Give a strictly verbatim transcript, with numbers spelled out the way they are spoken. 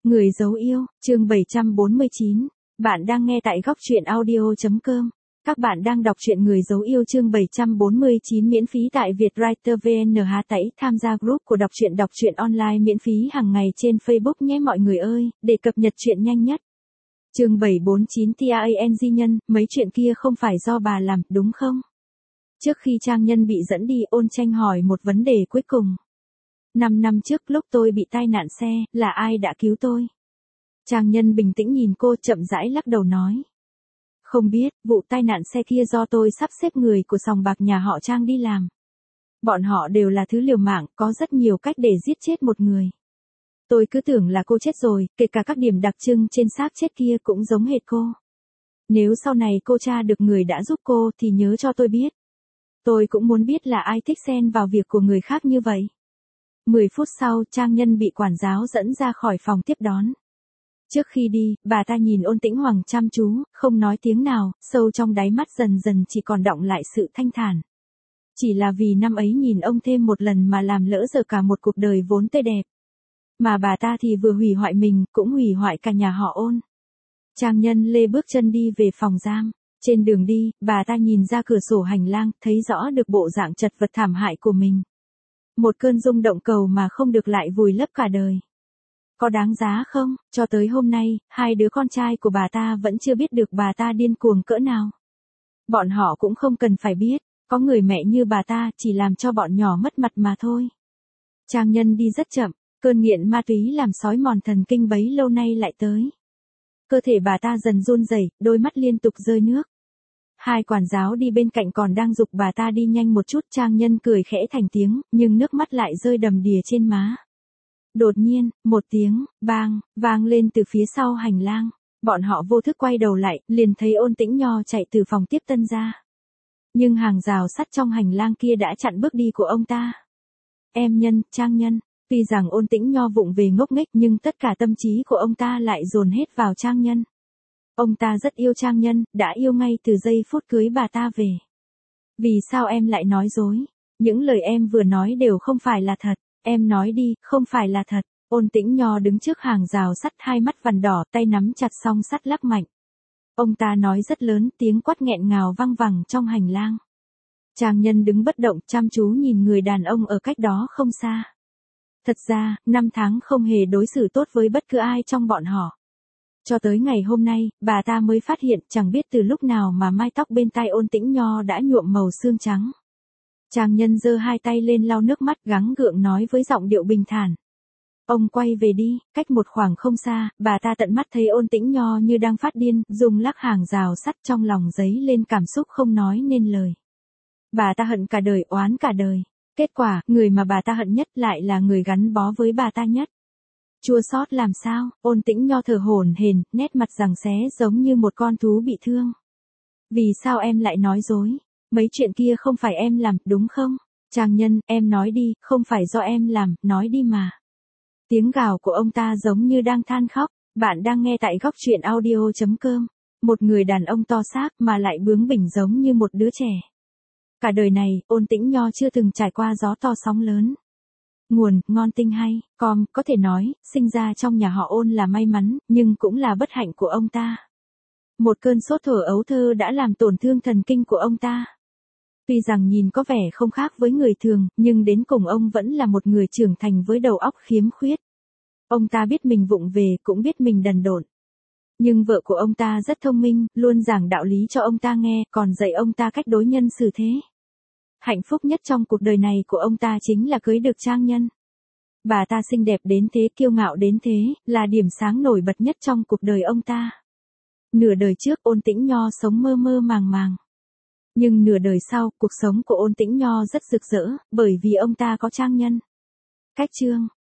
Người dấu yêu, chương bảy trăm bốn mươi chín. Bạn đang nghe tại góc truyện audio chấm com. Các bạn đang đọc truyện Người dấu yêu chương bảy trăm bốn mươi chín miễn phí tại Vietwriter vê en hát tẩy tham gia group của đọc truyện đọc truyện online miễn phí hàng ngày trên Facebook nhé mọi người ơi, để cập nhật truyện nhanh nhất. Chương bảy trăm bốn mươi chín Trang Nhân, mấy chuyện kia không phải do bà làm, đúng không? Trước khi Trang Nhân bị dẫn đi, Ôn Tranh hỏi một vấn đề cuối cùng. Năm năm trước lúc tôi bị tai nạn xe, là ai đã cứu tôi? Trang Nhân bình tĩnh nhìn cô, chậm rãi lắc đầu nói. Không biết, vụ tai nạn xe kia do tôi sắp xếp người của sòng bạc nhà họ Trang đi làm. Bọn họ đều là thứ liều mạng, có rất nhiều cách để giết chết một người. Tôi cứ tưởng là cô chết rồi, kể cả các điểm đặc trưng trên xác chết kia cũng giống hệt cô. Nếu sau này cô tra được người đã giúp cô thì nhớ cho tôi biết. Tôi cũng muốn biết là ai thích xen vào việc của người khác như vậy. Mười phút sau, Trang Nhân bị quản giáo dẫn ra khỏi phòng tiếp đón. Trước khi đi, bà ta nhìn Ôn Tĩnh Hoàng chăm chú, không nói tiếng nào, sâu trong đáy mắt dần dần chỉ còn đọng lại sự thanh thản. Chỉ là vì năm ấy nhìn ông thêm một lần mà làm lỡ dở cả một cuộc đời vốn tươi đẹp. Mà bà ta thì vừa hủy hoại mình, cũng hủy hoại cả nhà họ Ôn. Trang Nhân lê bước chân đi về phòng giam. Trên đường đi, bà ta nhìn ra cửa sổ hành lang, thấy rõ được bộ dạng chật vật thảm hại của mình. Một cơn rung động cầu mà không được lại vùi lấp cả đời. Có đáng giá không? Cho tới hôm nay, hai đứa con trai của bà ta vẫn chưa biết được bà ta điên cuồng cỡ nào. Bọn họ cũng không cần phải biết, có người mẹ như bà ta chỉ làm cho bọn nhỏ mất mặt mà thôi. Trang Nhân đi rất chậm, cơn nghiện ma túy làm xói mòn thần kinh bấy lâu nay lại tới. Cơ thể bà ta dần run rẩy, đôi mắt liên tục rơi nước. Hai quản giáo đi bên cạnh còn đang giục bà ta đi nhanh một chút. Trang Nhân cười khẽ thành tiếng, nhưng nước mắt lại rơi đầm đìa trên má. Đột nhiên, một tiếng, bang, vang lên từ phía sau hành lang. Bọn họ vô thức quay đầu lại, liền thấy Ôn Tĩnh Nho chạy từ phòng tiếp tân ra. Nhưng hàng rào sắt trong hành lang kia đã chặn bước đi của ông ta. Em Nhân, Trang Nhân, tuy rằng Ôn Tĩnh Nho vụng về ngốc nghếch nhưng tất cả tâm trí của ông ta lại dồn hết vào Trang Nhân. Ông ta rất yêu Trang Nhân, đã yêu ngay từ giây phút cưới bà ta về. Vì sao em lại nói dối? Những lời em vừa nói đều không phải là thật. Em nói đi, không phải là thật. Ôn Tĩnh Nho đứng trước hàng rào sắt, hai mắt vằn đỏ, tay nắm chặt song sắt lắc mạnh. Ông ta nói rất lớn, tiếng quát nghẹn ngào vang vẳng trong hành lang. Trang Nhân đứng bất động, chăm chú nhìn người đàn ông ở cách đó không xa. Thật ra, năm tháng không hề đối xử tốt với bất cứ ai trong bọn họ. Cho tới ngày hôm nay, bà ta mới phát hiện chẳng biết từ lúc nào mà mái tóc bên tai Ôn Tĩnh Nho đã nhuộm màu xương trắng. Trang Nhân giơ hai tay lên lau nước mắt, gắng gượng nói với giọng điệu bình thản. Ông quay về đi. Cách một khoảng không xa, bà ta tận mắt thấy Ôn Tĩnh Nho như đang phát điên, dùng lắc hàng rào sắt, trong lòng dấy lên cảm xúc không nói nên lời. Bà ta hận cả đời, oán cả đời. Kết quả, người mà bà ta hận nhất lại là người gắn bó với bà ta nhất. Chua xót làm sao? Ôn Tĩnh Nho thở hổn hển, nét mặt giằng xé giống như một con thú bị thương. Vì sao em lại nói dối? Mấy chuyện kia không phải em làm, đúng không? Trang Nhân, em nói đi, không phải do em làm, nói đi mà. Tiếng gào của ông ta giống như đang than khóc. Bạn đang nghe tại góc truyện audio chấm com. Một người đàn ông to xác mà lại bướng bỉnh giống như một đứa trẻ. Cả đời này, Ôn Tĩnh Nho chưa từng trải qua gió to sóng lớn. Nguồn, ngon tinh hay, com, có thể nói, sinh ra trong nhà họ Ôn là may mắn, nhưng cũng là bất hạnh của ông ta. Một cơn sốt thuở ấu thơ đã làm tổn thương thần kinh của ông ta. Tuy rằng nhìn có vẻ không khác với người thường, nhưng đến cùng ông vẫn là một người trưởng thành với đầu óc khiếm khuyết. Ông ta biết mình vụng về, cũng biết mình đần độn. Nhưng vợ của ông ta rất thông minh, luôn giảng đạo lý cho ông ta nghe, còn dạy ông ta cách đối nhân xử thế. Hạnh phúc nhất trong cuộc đời này của ông ta chính là cưới được Trang Nhân. Bà ta xinh đẹp đến thế, kiêu ngạo đến thế, là điểm sáng nổi bật nhất trong cuộc đời ông ta. Nửa đời trước, Ôn Tĩnh Nho sống mơ mơ màng màng. Nhưng nửa đời sau, cuộc sống của Ôn Tĩnh Nho rất rực rỡ, bởi vì ông ta có Trang Nhân. Cách chương